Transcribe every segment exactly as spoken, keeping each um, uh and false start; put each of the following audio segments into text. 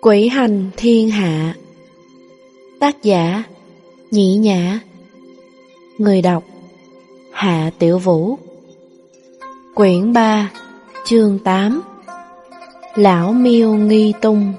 Quỷ hành thiên hạ. Tác giả Nhĩ Nhã. Người đọc Hạ Tiểu Vũ. Quyển ba, chương tám. Lão Miêu nghi tung.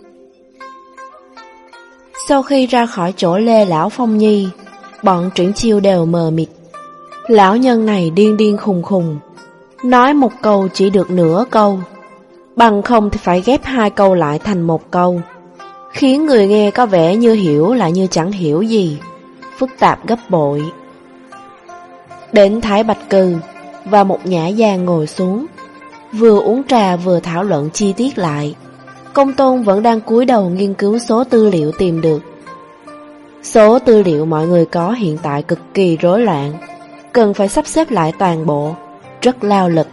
Sau khi ra khỏi chỗ Lê Lão Phong Nhi, bọn Triển Chiêu đều mờ mịt. Lão nhân này điên điên khùng khùng, nói một câu chỉ được nửa câu, bằng không thì phải ghép hai câu lại thành một câu, khiến người nghe có vẻ như hiểu lại như chẳng hiểu gì, phức tạp gấp bội. Đến Thái Bạch Cừ và một nhã gian ngồi xuống, vừa uống trà vừa thảo luận chi tiết lại. Công Tôn vẫn đang cúi đầu nghiên cứu số tư liệu tìm được. Số tư liệu mọi người có hiện tại cực kỳ rối loạn, cần phải sắp xếp lại toàn bộ, rất lao lực.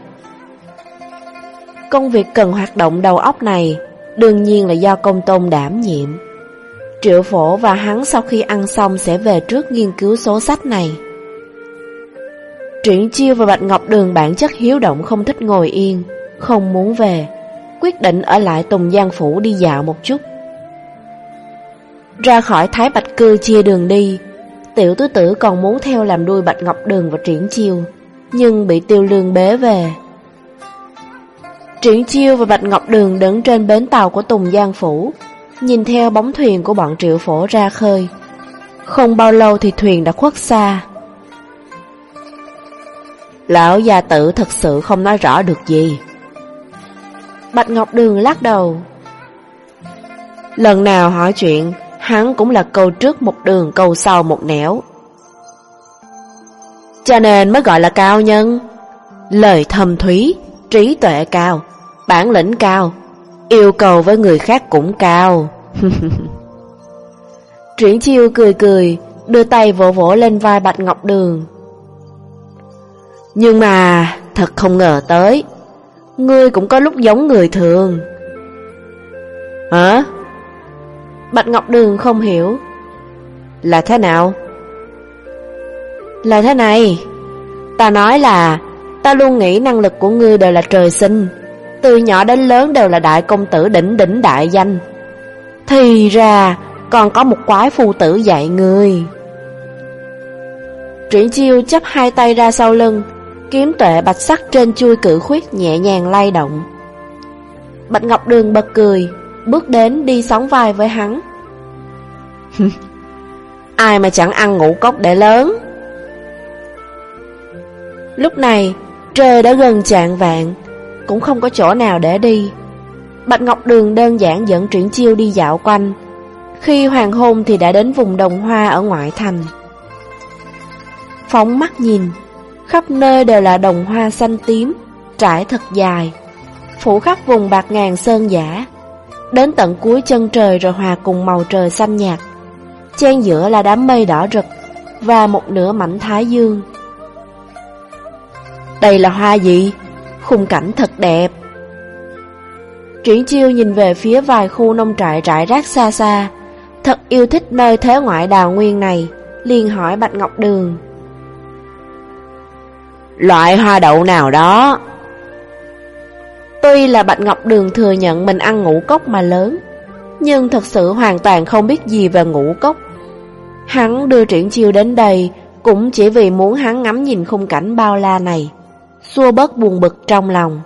Công việc cần hoạt động đầu óc này đương nhiên là do Công Tôn đảm nhiệm. Triệu Phổ và hắn sau khi ăn xong sẽ về trước nghiên cứu số sách này. Triển Chiêu và Bạch Ngọc Đường bản chất hiếu động không thích ngồi yên, không muốn về, quyết định ở lại Tùng Giang Phủ đi dạo một chút. Ra khỏi Thái Bạch Cư chia đường đi, Tiểu Tứ Tử còn muốn theo làm đuôi Bạch Ngọc Đường và Triển Chiêu, nhưng bị Tiêu Lương bế về. Triển Chiêu và Bạch Ngọc Đường đứng trên bến tàu của Tùng Giang Phủ, nhìn theo bóng thuyền của bọn Triệu Phổ ra khơi. Không bao lâu thì thuyền đã khuất xa. Lão gia tử thật sự không nói rõ được gì. Bạch Ngọc Đường lắc đầu. Lần nào hỏi chuyện, hắn cũng là câu trước một đường, câu sau một nẻo. Cho nên mới gọi là cao nhân. Lời thâm thúy, trí tuệ cao, bản lĩnh cao, yêu cầu với người khác cũng cao. Triển Chiêu cười cười, đưa tay vỗ vỗ lên vai Bạch Ngọc Đường. Nhưng mà thật không ngờ tới, ngươi cũng có lúc giống người thường. Hả? Bạch Ngọc Đường không hiểu. Là thế nào? Là thế này, ta nói là ta luôn nghĩ năng lực của ngươi đều là trời sinh, từ nhỏ đến lớn đều là đại công tử đỉnh đỉnh đại danh. Thì ra còn có một quái phu tử dạy ngươi. Triển Chiêu chắp hai tay ra sau lưng, kiếm tuệ bạch sắc trên chuôi cự khuyết nhẹ nhàng lay động. Bạch Ngọc Đường bật cười, bước đến đi sóng vai với hắn. Ai mà chẳng ăn ngũ cốc để lớn. Lúc này trời đã gần chạng vạng, cũng không có chỗ nào để đi. Bạch Ngọc Đường đơn giản dẫn Triển Chiêu đi dạo quanh. Khi hoàng hôn thì đã đến vùng đồng hoa ở ngoại thành. Phóng mắt nhìn, khắp nơi đều là đồng hoa xanh tím, trải thật dài, phủ khắp vùng bạc ngàn sơn giả, đến tận cuối chân trời rồi hòa cùng màu trời xanh nhạt. Chen giữa là đám mây đỏ rực và một nửa mảnh thái dương. Đây là hoa gì? Khung cảnh thật đẹp. Triển Chiêu nhìn về phía vài khu nông trại rải rác xa xa, thật yêu thích nơi thế ngoại đào nguyên này, liền hỏi Bạch Ngọc Đường. Loại hoa đậu nào đó? Tuy là Bạch Ngọc Đường thừa nhận mình ăn ngũ cốc mà lớn, nhưng thật sự hoàn toàn không biết gì về ngũ cốc. Hắn đưa Triển Chiêu đến đây cũng chỉ vì muốn hắn ngắm nhìn khung cảnh bao la này, xua bớt buồn bực trong lòng.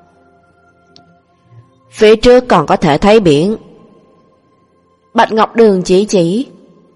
Phía trước còn có thể thấy biển. Bạch Ngọc Đường chỉ chỉ.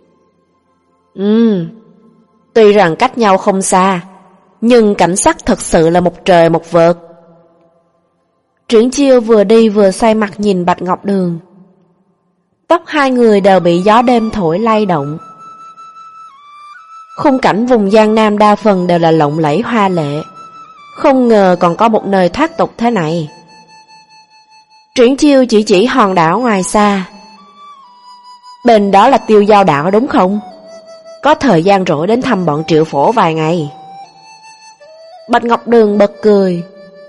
Ừm, tuy rằng cách nhau không xa, nhưng cảnh sắc thật sự là một trời một vực. Triển Chiêu vừa đi vừa xoay mặt nhìn Bạch Ngọc Đường. Tóc hai người đều bị gió đêm thổi lay động. Khung cảnh vùng Giang Nam đa phần đều là lộng lẫy hoa lệ, không ngờ còn có một nơi thoát tục thế này. Triển Chiêu chỉ chỉ hòn đảo ngoài xa. Bên đó là Tiêu Giao đảo đúng không? Có thời gian rỗi đến thăm bọn Triệu Phổ vài ngày. Bạch Ngọc Đường bật cười.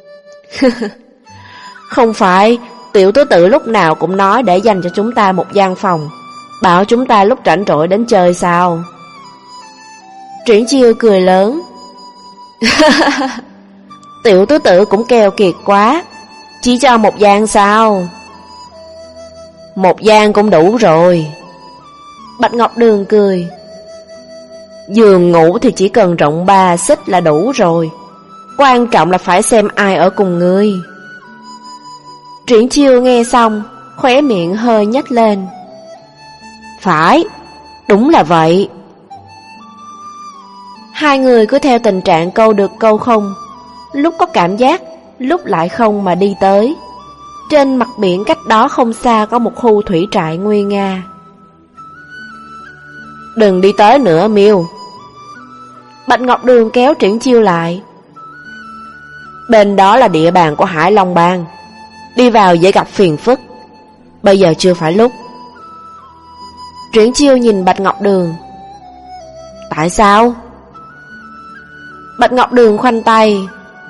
Không phải, Tiểu Tứ Tử lúc nào cũng nói để dành cho chúng ta một gian phòng, bảo chúng ta lúc rảnh rỗi đến chơi sao? Triển Chiêu cười lớn. Tiểu Tứ Tử cũng keo kiệt quá, chỉ cho một gian sao? Một gian cũng đủ rồi. Bạch Ngọc Đường cười. Giường ngủ thì chỉ cần rộng ba xích là đủ rồi. Quan trọng là phải xem ai ở cùng ngươi. Triển Chiêu nghe xong, khóe miệng hơi nhếch lên. Phải, đúng là vậy. Hai người cứ theo tình trạng câu được câu không, lúc có cảm giác, lúc lại không mà đi tới. Trên mặt biển cách đó không xa có một khu thủy trại nguy nga. Đừng đi tới nữa Miêu. Bạch Ngọc Đường kéo Triển Chiêu lại. Bên đó là địa bàn của Hải Long Bang, đi vào dễ gặp phiền phức. Bây giờ chưa phải lúc. Triển Chiêu nhìn Bạch Ngọc Đường. Tại sao? Bạch Ngọc Đường khoanh tay.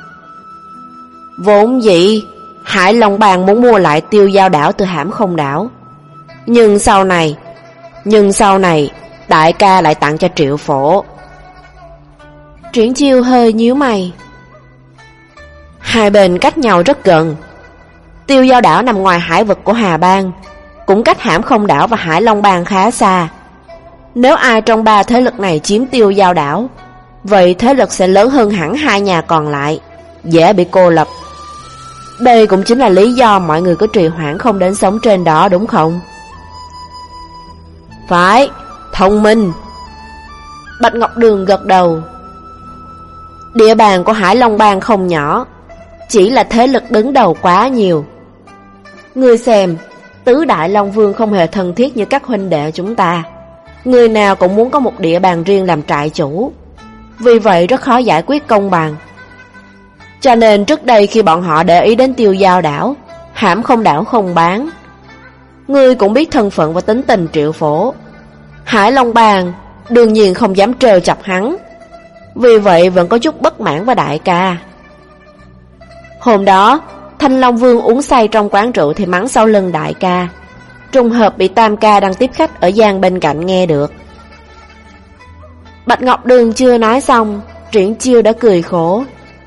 Vốn dĩ Hải Long Bang muốn mua lại Tiêu Giao đảo từ Hãm Không đảo. Nhưng sau này Nhưng sau này đại ca lại tặng cho Triệu Phổ. Triển Chiêu hơi nhíu mày. Hai bên cách nhau rất gần. Tiêu Giao đảo nằm ngoài hải vực của Hà Bang, cũng cách Hãm Không đảo và Hải Long Bang khá xa. Nếu ai trong ba thế lực này chiếm Tiêu Giao đảo, vậy thế lực sẽ lớn hơn hẳn hai nhà còn lại, dễ bị cô lập. Đây cũng chính là lý do mọi người có trì hoãn không đến sống trên đó, đúng không? Phải, thông minh. Bạch Ngọc Đường gật đầu. Địa bàn của Hải Long Bang không nhỏ, chỉ là thế lực đứng đầu quá nhiều. Ngươi xem, tứ đại Long Vương không hề thân thiết như các huynh đệ chúng ta. Người nào cũng muốn có một địa bàn riêng làm trại chủ, vì vậy rất khó giải quyết công bằng. Cho nên trước đây khi bọn họ để ý đến Tiêu Giao đảo, Hãm Không đảo không bán. Ngươi cũng biết thân phận và tính tình Triệu Phổ. Hải Long Bang đương nhiên không dám trêu chọc hắn, vì vậy vẫn có chút bất mãn với đại ca. Hôm đó Thanh Long Vương uống say trong quán rượu thì mắng sau lưng đại ca, trùng hợp bị Tam ca đang tiếp khách ở gian bên cạnh nghe được. Bạch Ngọc Đường chưa nói xong, Triển Chiêu đã cười khổ.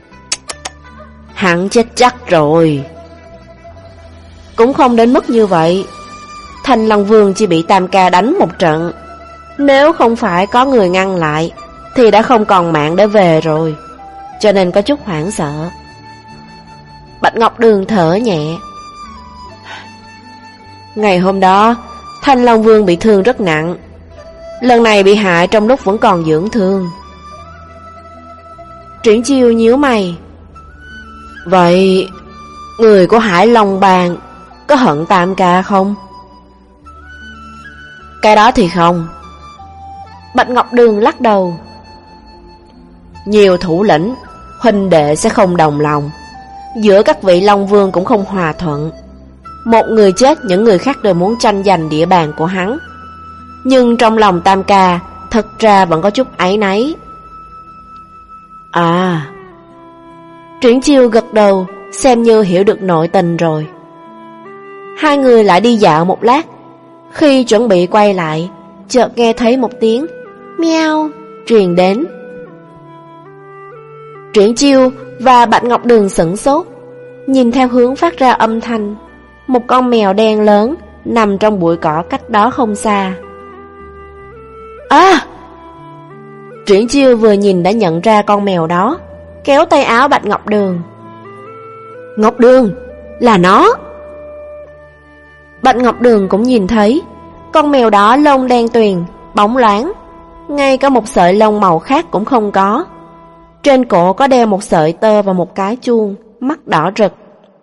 Hắn chết chắc rồi. Cũng không đến mức như vậy. Thanh Long Vương chỉ bị Tam ca đánh một trận, nếu không phải có người ngăn lại thì đã không còn mạng để về rồi, cho nên có chút hoảng sợ. Bạch Ngọc Đường thở nhẹ. Ngày hôm đó Thanh Long Vương bị thương rất nặng, lần này bị hại trong lúc vẫn còn dưỡng thương. Triển Chiêu nhíu mày. Vậy người của Hải Long Bang có hận Tam ca không? Cái đó thì không. Bạch Ngọc Đường lắc đầu. Nhiều thủ lĩnh, huynh đệ sẽ không đồng lòng, giữa các vị Long Vương cũng không hòa thuận. Một người chết, những người khác đều muốn tranh giành địa bàn của hắn. Nhưng trong lòng Tam ca thật ra vẫn có chút áy náy. À. Triển Chiêu gật đầu, xem như hiểu được nội tình rồi. Hai người lại đi dạo một lát. Khi chuẩn bị quay lại, chợt nghe thấy một tiếng meo truyền đến. Triển Chiêu và Bạch Ngọc Đường sửng sốt, nhìn theo hướng phát ra âm thanh. Một con mèo đen lớn nằm trong bụi cỏ cách đó không xa. À! Triển Chiêu vừa nhìn đã nhận ra con mèo đó, kéo tay áo Bạch Ngọc Đường. Ngọc Đường, là nó! Bạch Ngọc Đường cũng nhìn thấy, con mèo đó lông đen tuyền, bóng loáng, ngay cả một sợi lông màu khác cũng không có. Trên cổ có đeo một sợi tơ và một cái chuông, mắt đỏ rực.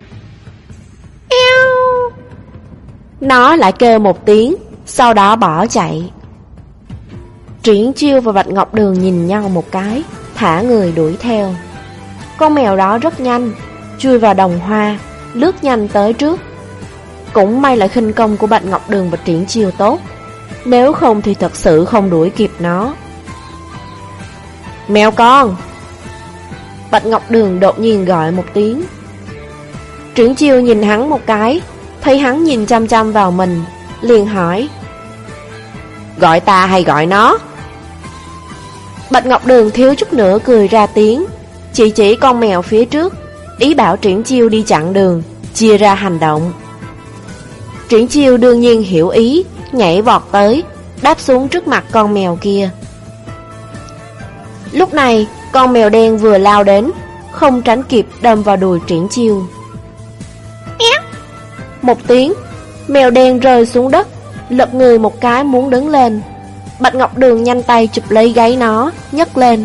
Eo! Nó lại kêu một tiếng, sau đó bỏ chạy. Triển Chiêu và Bạch Ngọc Đường nhìn nhau một cái, thả người đuổi theo. Con mèo đó rất nhanh, chui vào đồng hoa, lướt nhanh tới trước. Cũng may là khinh công của Bạch Ngọc Đường và Triển Chiêu tốt, nếu không thì thật sự không đuổi kịp nó. Mèo con! Bạch Ngọc Đường đột nhiên gọi một tiếng. Triển Chiêu nhìn hắn một cái, thấy hắn nhìn chăm chăm vào mình, liền hỏi: Gọi ta hay gọi nó? Bạch Ngọc Đường thiếu chút nữa cười ra tiếng, chỉ chỉ con mèo phía trước, ý bảo Triển Chiêu đi chặn đường, chia ra hành động. Triển Chiêu đương nhiên hiểu ý, nhảy vọt tới, đáp xuống trước mặt con mèo kia. Lúc này, con mèo đen vừa lao đến, không tránh kịp đâm vào đùi Triển Chiêu. Một tiếng, mèo đen rơi xuống đất, lật người một cái muốn đứng lên. Bạch Ngọc Đường nhanh tay chụp lấy gáy nó, nhấc lên.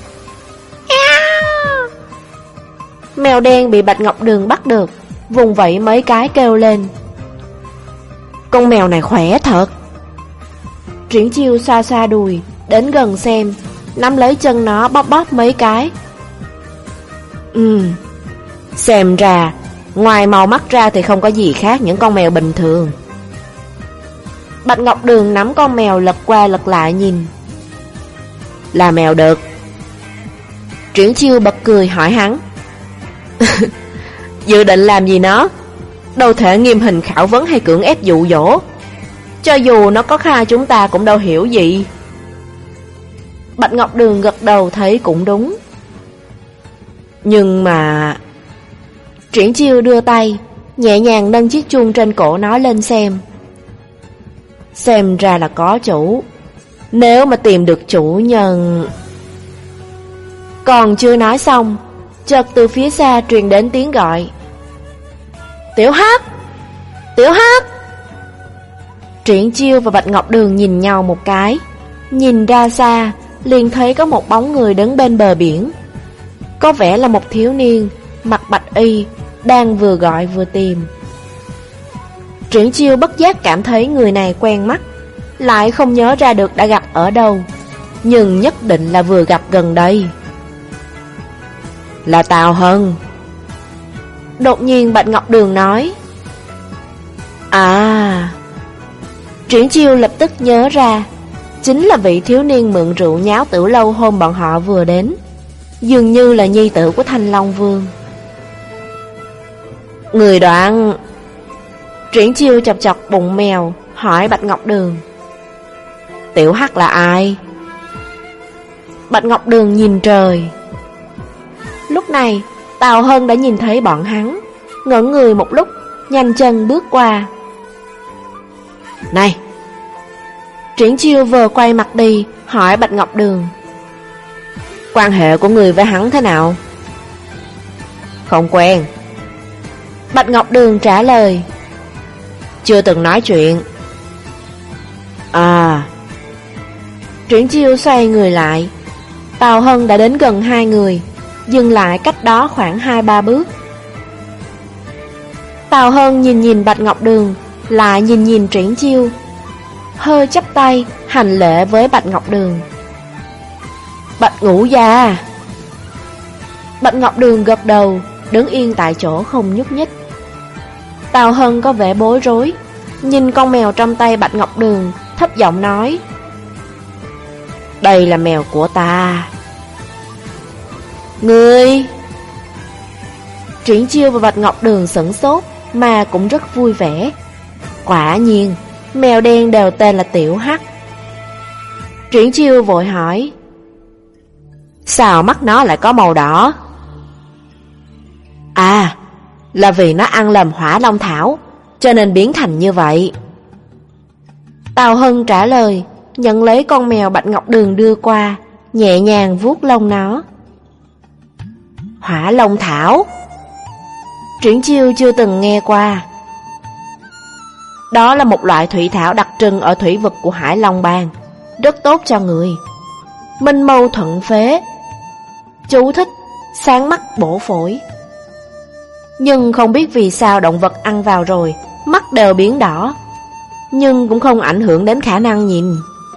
Mèo đen bị Bạch Ngọc Đường bắt được, vùng vẫy mấy cái kêu lên. Con mèo này khỏe thật. Triển Chiêu xoa xoa đùi, đến gần xem, nắm lấy chân nó bóp bóp mấy cái. Ừm, xem ra, ngoài màu mắt ra thì không có gì khác những con mèo bình thường. Bạch Ngọc Đường nắm con mèo lật qua lật lại nhìn. Là mèo đực. Triển Chiêu bật cười hỏi hắn. Dự định làm gì nó? Đâu thể nghiêm hình khảo vấn hay cưỡng ép dụ dỗ. Cho dù nó có khai chúng ta cũng đâu hiểu gì. Bạch Ngọc Đường gật đầu thấy cũng đúng. Nhưng mà... Triển Chiêu đưa tay, nhẹ nhàng nâng chiếc chuông trên cổ nó lên xem. Xem ra là có chủ. Nếu mà tìm được chủ nhân... Còn chưa nói xong, chợt từ phía xa truyền đến tiếng gọi. Tiểu Hắc! Tiểu Hắc! Triển Chiêu và Bạch Ngọc Đường nhìn nhau một cái. Nhìn ra xa, liền thấy có một bóng người đứng bên bờ biển. Có vẻ là một thiếu niên, mặc bạch y, đang vừa gọi vừa tìm. Triển Chiêu bất giác cảm thấy người này quen mắt, lại không nhớ ra được đã gặp ở đâu, nhưng nhất định là vừa gặp gần đây. Là Tào Hân. Đột nhiên Bạch Ngọc Đường nói. À... Triển Chiêu lập tức nhớ ra, chính là vị thiếu niên mượn rượu nháo Tử Lâu hôm bọn họ vừa đến, dường như là nhi tử của Thanh Long Vương. Người đoạn... Triển Chiêu chọc chọc bụng mèo, hỏi Bạch Ngọc Đường. Tiểu Hắc là ai? Bạch Ngọc Đường nhìn trời. Lúc này, Tào Hân đã nhìn thấy bọn hắn, ngẩn người một lúc, nhanh chân bước qua. Này! Triển Chiêu vừa quay mặt đi, hỏi Bạch Ngọc Đường. Quan hệ của người với hắn thế nào? Không quen. Bạch Ngọc Đường trả lời. Chưa từng nói chuyện. À... Triển Chiêu xoay người lại. Tào Hân đã đến gần hai người, dừng lại cách đó khoảng hai ba bước. Tào Hân nhìn nhìn Bạch Ngọc Đường, lại nhìn nhìn Triển Chiêu, hơi chắp tay hành lễ với Bạch Ngọc Đường. Bạch Ngũ gia. Bạch Ngọc Đường gật đầu, đứng yên tại chỗ không nhúc nhích. Tào Hân có vẻ bối rối, nhìn con mèo trong tay Bạch Ngọc Đường, thấp giọng nói. Đây là mèo của ta. Ngươi... Triển Chiêu và Bạch Ngọc Đường sửng sốt, mà cũng rất vui vẻ. Quả nhiên, mèo đen đều tên là Tiểu Hắc. Triển Chiêu vội hỏi. Sao mắt nó lại có màu đỏ? À, là vì nó ăn lầm hỏa long thảo, cho nên biến thành như vậy. Tào Hân trả lời, nhận lấy con mèo Bạch Ngọc Đường đưa qua, nhẹ nhàng vuốt lông nó. Hỏa long thảo? Triển Chiêu chưa từng nghe qua. Đó là một loại thủy thảo đặc trưng ở thủy vực của Hải Long Bang, rất tốt cho người. Minh mâu thuận phế. Chú thích, sáng mắt bổ phổi. Nhưng không biết vì sao động vật ăn vào rồi, mắt đều biến đỏ. Nhưng cũng không ảnh hưởng đến khả năng nhìn.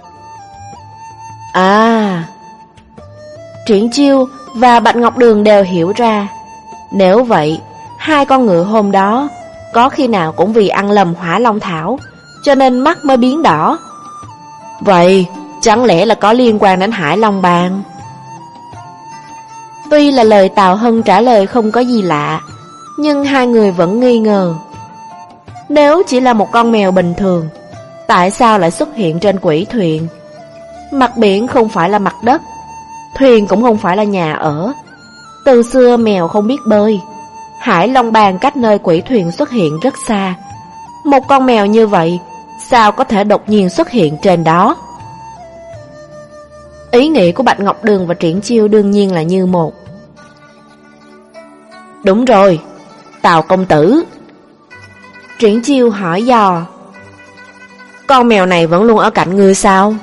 À... Triển Chiêu và Bạch Ngọc Đường đều hiểu ra. Nếu vậy, hai con ngựa hôm đó có khi nào cũng vì ăn lầm hỏa long thảo, cho nên mắt mới biến đỏ. Vậy chẳng lẽ là có liên quan đến Hải Long Bang? Tuy là lời Tào Hân trả lời không có gì lạ, nhưng hai người vẫn nghi ngờ. Nếu chỉ là một con mèo bình thường, tại sao lại xuất hiện trên quỷ thuyền? Mặt biển không phải là mặt đất, thuyền cũng không phải là nhà ở. Từ xưa mèo không biết bơi, Hải Long Bang cách nơi quỷ thuyền xuất hiện rất xa. Một con mèo như vậy sao có thể đột nhiên xuất hiện trên đó? Ý nghĩ của Bạch Ngọc Đường và Triển Chiêu đương nhiên là như một. Đúng rồi, Tào công tử. Triển Chiêu hỏi dò. Con mèo này vẫn luôn ở cạnh ngươi sao?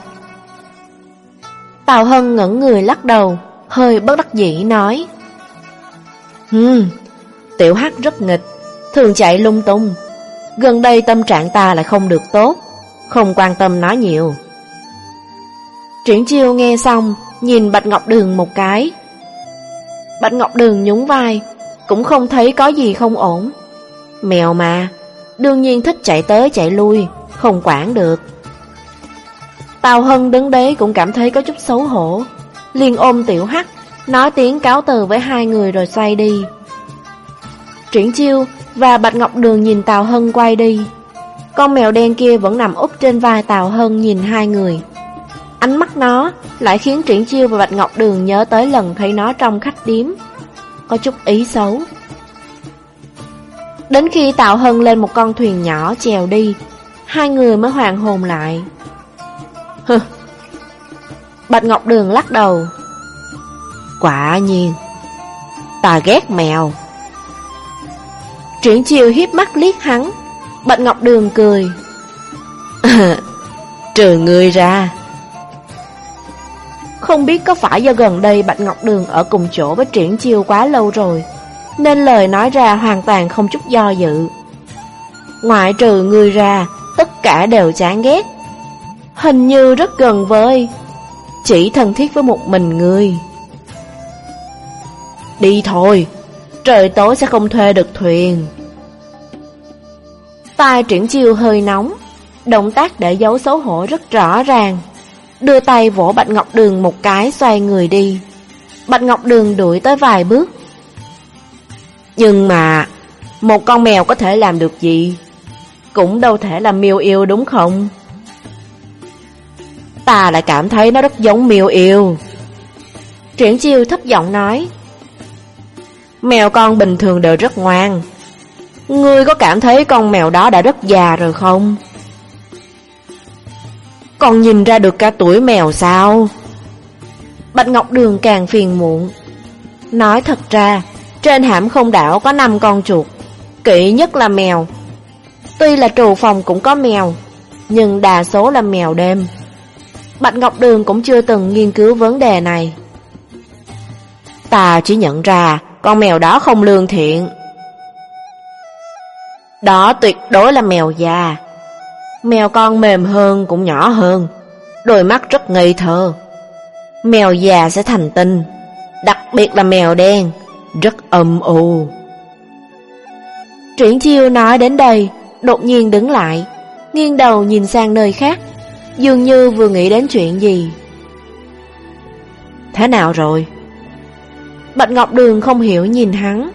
Tào Hân ngẩng người lắc đầu, hơi bất đắc dĩ nói. Hừm, Tiểu Hắc rất nghịch, thường chạy lung tung. Gần đây tâm trạng ta lại không được tốt, không quan tâm nó nhiều. Triển Chiêu nghe xong, nhìn Bạch Ngọc Đường một cái. Bạch Ngọc Đường nhún vai, cũng không thấy có gì không ổn. Mèo mà, đương nhiên thích chạy tới chạy lui, không quản được. Tào Hân đứng đấy cũng cảm thấy có chút xấu hổ, liền ôm Tiểu Hắc, nói tiếng cáo từ với hai người rồi xoay đi. Triển Chiêu và Bạch Ngọc Đường nhìn Tào Hân quay đi. Con mèo đen kia vẫn nằm úp trên vai Tào Hân nhìn hai người. Ánh mắt nó lại khiến Triển Chiêu và Bạch Ngọc Đường nhớ tới lần thấy nó trong khách điếm, có chút ý xấu. Đến khi Tào Hân lên một con thuyền nhỏ chèo đi, hai người mới hoàn hồn lại. Hừ. Bạch Ngọc Đường lắc đầu. Quả nhiên, ta ghét mèo. Triển Chiêu hiếp mắt liếc hắn. Bạch Ngọc Đường cười. Trừ ngươi ra. Không biết có phải do gần đây Bạch Ngọc Đường ở cùng chỗ với Triển Chiêu quá lâu rồi, nên lời nói ra hoàn toàn không chút do dự. Ngoại trừ ngươi ra, tất cả đều chán ghét. Hình như rất gần với, chỉ thân thiết với một mình ngươi. Đi thôi, trời tối sẽ không thuê được thuyền. Tai Triển Chiêu hơi nóng, động tác để giấu xấu hổ rất rõ ràng, đưa tay vỗ Bạch Ngọc Đường một cái, xoay người đi. Bạch Ngọc Đường đuổi tới vài bước. Nhưng mà một con mèo có thể làm được gì? Cũng đâu thể là miêu yêu đúng không? Ta lại cảm thấy nó rất giống miêu yêu. Triển Chiêu thấp giọng nói. Mèo con bình thường đều rất ngoan. Ngươi có cảm thấy con mèo đó đã rất già rồi không? Còn nhìn ra được cả tuổi mèo sao? Bạch Ngọc Đường càng phiền muộn. Nói thật ra, trên Hãm Không đảo có năm con chuột, kỵ nhất là mèo. Tuy là trù phòng cũng có mèo, nhưng đa số là mèo đêm. Bạch Ngọc Đường cũng chưa từng nghiên cứu vấn đề này. Ta chỉ nhận ra con mèo đó không lương thiện. Đó tuyệt đối là mèo già. Mèo con mềm hơn cũng nhỏ hơn, đôi mắt rất ngây thơ. Mèo già sẽ thành tinh, đặc biệt là mèo đen, rất âm u. Triển Chiêu nói đến đây, đột nhiên đứng lại, nghiêng đầu nhìn sang nơi khác, dường như vừa nghĩ đến chuyện gì. Thế nào rồi? Bạch Ngọc Đường không hiểu nhìn hắn.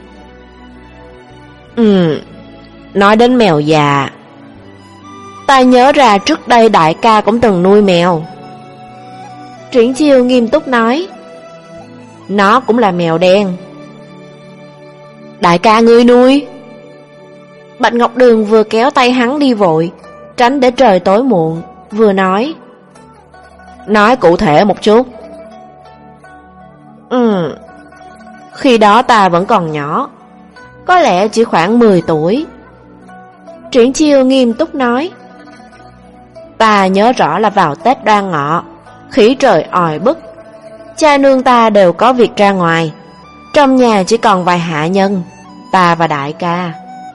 Ừ, nói đến mèo già, ta nhớ ra trước đây đại ca cũng từng nuôi mèo. Triển Chiêu nghiêm túc nói. Nó cũng là mèo đen. Đại ca ngươi nuôi? Bạch Ngọc Đường vừa kéo tay hắn đi vội, tránh để trời tối muộn, vừa nói. Nói cụ thể một chút. Ừ, khi đó ta vẫn còn nhỏ, có lẽ chỉ khoảng mười tuổi. Triển Chiêu nghiêm túc nói. Ta nhớ rõ là vào Tết Đoan Ngọ, khí trời oi bức, cha nương ta đều có việc ra ngoài, trong nhà chỉ còn vài hạ nhân, ta và đại ca.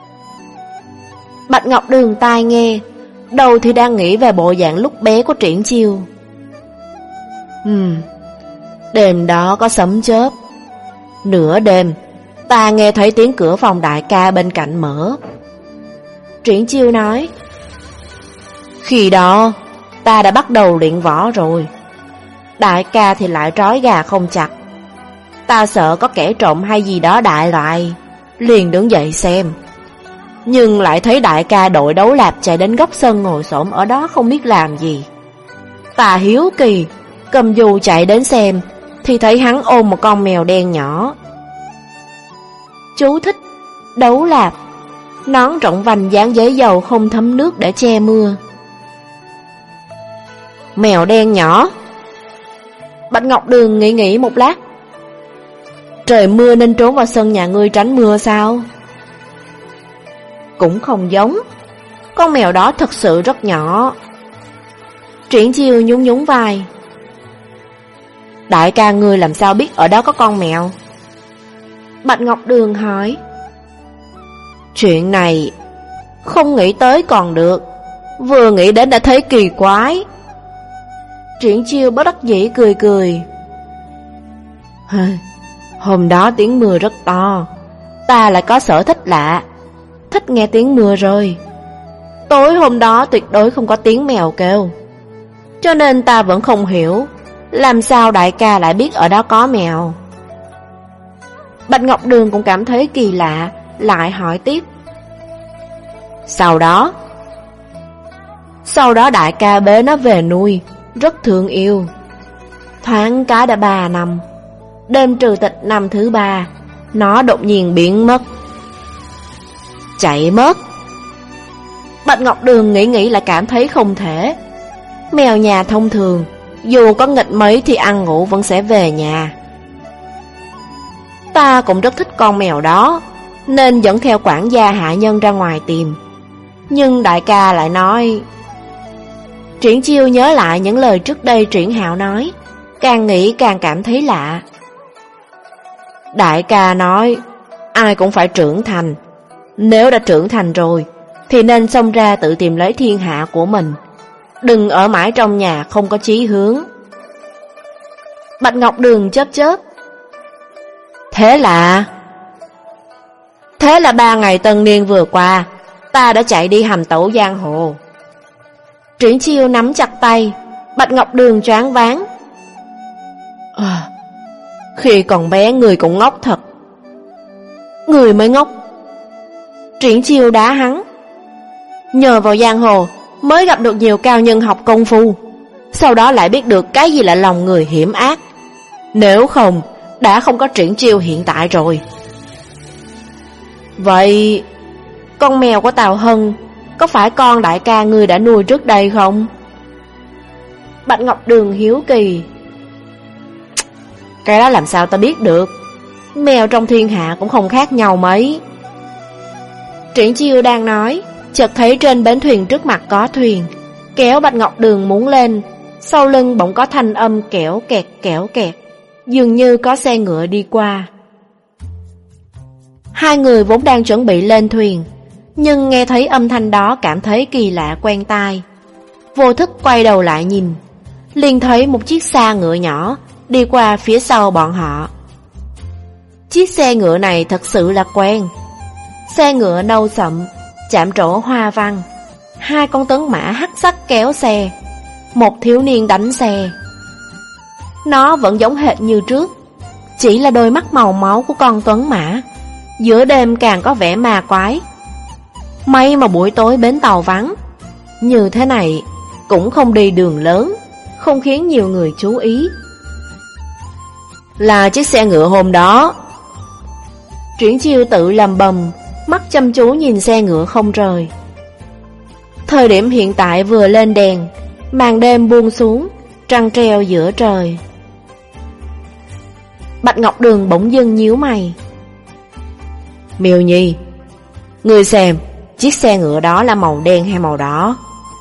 Bạch Ngọc Đường tai nghe, đầu thì đang nghĩ về bộ dạng lúc bé của Triển Chiêu. Ừm, đêm đó có sấm chớp. Nửa đêm, ta nghe thấy tiếng cửa phòng đại ca bên cạnh mở. Triển Chiêu nói. Khi đó, ta đã bắt đầu luyện võ rồi. Đại ca thì lại trói gà không chặt. Ta sợ có kẻ trộm hay gì đó đại loại, liền đứng dậy xem. Nhưng lại thấy đại ca đội đấu lạp chạy đến góc sân ngồi xổm ở đó không biết làm gì. Ta hiếu kỳ, cầm dù chạy đến xem, thì thấy hắn ôm một con mèo đen nhỏ. Chú thích: đấu lạp, nón rộng vành dán giấy dầu không thấm nước để che mưa. Mèo đen nhỏ. Bạch Ngọc Đường nghĩ nghĩ một lát. Trời mưa nên trốn vào sân nhà ngươi tránh mưa sao? Cũng không giống. Con mèo đó thật sự rất nhỏ. Triển Chiêu nhún nhún vai. Đại ca ngươi làm sao biết ở đó có con mèo? Bạch Ngọc Đường hỏi. Chuyện này không nghĩ tới còn được, vừa nghĩ đến đã thấy kỳ quái. Triển Chiêu bất đắc dĩ cười cười. Hôm đó tiếng mưa rất to, ta lại có sở thích lạ, thích nghe tiếng mưa rơi. Tối hôm đó tuyệt đối không có tiếng mèo kêu, cho nên ta vẫn không hiểu làm sao đại ca lại biết ở đó có mèo. Bạch Ngọc Đường cũng cảm thấy kỳ lạ, lại hỏi tiếp. Sau đó Sau đó đại ca bế nó về nuôi, rất thương yêu. Thoáng cái đã ba năm. Đêm trừ tịch năm thứ ba, nó đột nhiên biến mất. Chạy mất. Bạch Ngọc Đường nghĩ nghĩ là cảm thấy không thể. Mèo nhà thông thường, dù có nghịch mấy thì ăn ngủ vẫn sẽ về nhà. Ta cũng rất thích con mèo đó, nên dẫn theo quản gia hạ nhân ra ngoài tìm. Nhưng đại ca lại nói... Triển Chiêu nhớ lại những lời trước đây Triển Hạo nói, càng nghĩ càng cảm thấy lạ. Đại ca nói, ai cũng phải trưởng thành. Nếu đã trưởng thành rồi, thì nên xông ra tự tìm lấy thiên hạ của mình. Đừng ở mãi trong nhà không có chí hướng. Bạch Ngọc Đường chớp chớp. Thế là... Thế là ba ngày tân niên vừa qua, ta đã chạy đi hành tẩu giang hồ. Triển Chiêu nắm chặt tay. Bạch Ngọc Đường choáng váng. À, khi còn bé người cũng ngốc thật. Người mới ngốc. Triển Chiêu đá hắn. Nhờ vào giang hồ mới gặp được nhiều cao nhân học công phu, sau đó lại biết được cái gì là lòng người hiểm ác. Nếu không, đã không có Triển Chiêu hiện tại rồi. Vậy con mèo của Tào Hân có phải con đại ca ngươi đã nuôi trước đây không? Bạch Ngọc Đường hiếu kỳ. Cái đó làm sao ta biết được? Mèo trong thiên hạ cũng không khác nhau mấy. Triển Chiêu đang nói, chợt thấy trên bến thuyền trước mặt có thuyền, kéo Bạch Ngọc Đường muốn lên. Sau lưng bỗng có thanh âm kẽo kẹt kẽo kẹt, dường như có xe ngựa đi qua. Hai người vốn đang chuẩn bị lên thuyền, nhưng nghe thấy âm thanh đó cảm thấy kỳ lạ quen tai. Vô thức quay đầu lại nhìn, liền thấy một chiếc xa ngựa nhỏ đi qua phía sau bọn họ. Chiếc xe ngựa này thật sự là quen. Xe ngựa nâu sậm, chạm trổ hoa văn, hai con tuấn mã hắc sắc kéo xe, một thiếu niên đánh xe. Nó vẫn giống hệt như trước, chỉ là đôi mắt màu máu của con tuấn mã giữa đêm càng có vẻ ma quái. May mà buổi tối bến tàu vắng, như thế này cũng không đi đường lớn, không khiến nhiều người chú ý. Là chiếc xe ngựa hôm đó. Triển Chiêu tự lầm bầm, mắt chăm chú nhìn xe ngựa không rời. Thời điểm hiện tại vừa lên đèn, màn đêm buông xuống, trăng treo giữa trời. Bạch Ngọc Đường bỗng dưng nhíu mày. Miêu Nhi, ngươi xem, chiếc xe ngựa đó là màu đen hay màu đỏ?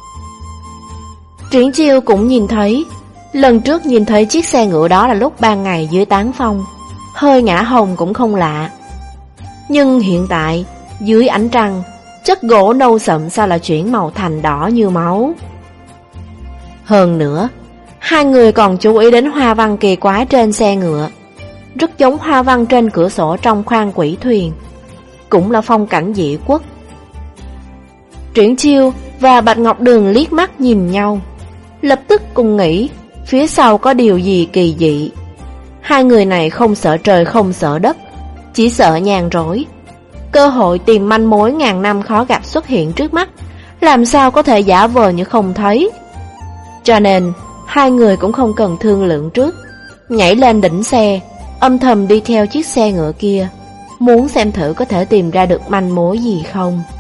Triển Chiêu cũng nhìn thấy. Lần trước nhìn thấy chiếc xe ngựa đó là lúc ban ngày dưới tán phong, hơi ngã hồng cũng không lạ. Nhưng hiện tại, dưới ánh trăng, chất gỗ nâu sậm sao lại chuyển màu thành đỏ như máu. Hơn nữa, hai người còn chú ý đến hoa văn kỳ quái trên xe ngựa, rất giống hoa văn trên cửa sổ trong khoang quỷ thuyền, cũng là phong cảnh dị quốc. Triển Chiêu và Bạch Ngọc Đường liếc mắt nhìn nhau, lập tức cùng nghĩ phía sau có điều gì kỳ dị. Hai người này không sợ trời không sợ đất, chỉ sợ nhàn rỗi. Cơ hội tìm manh mối ngàn năm khó gặp xuất hiện trước mắt, làm sao có thể giả vờ như không thấy. Cho nên hai người cũng không cần thương lượng trước, nhảy lên đỉnh xe, âm thầm đi theo chiếc xe ngựa kia. muốn xem thử có thể tìm ra được manh mối gì không.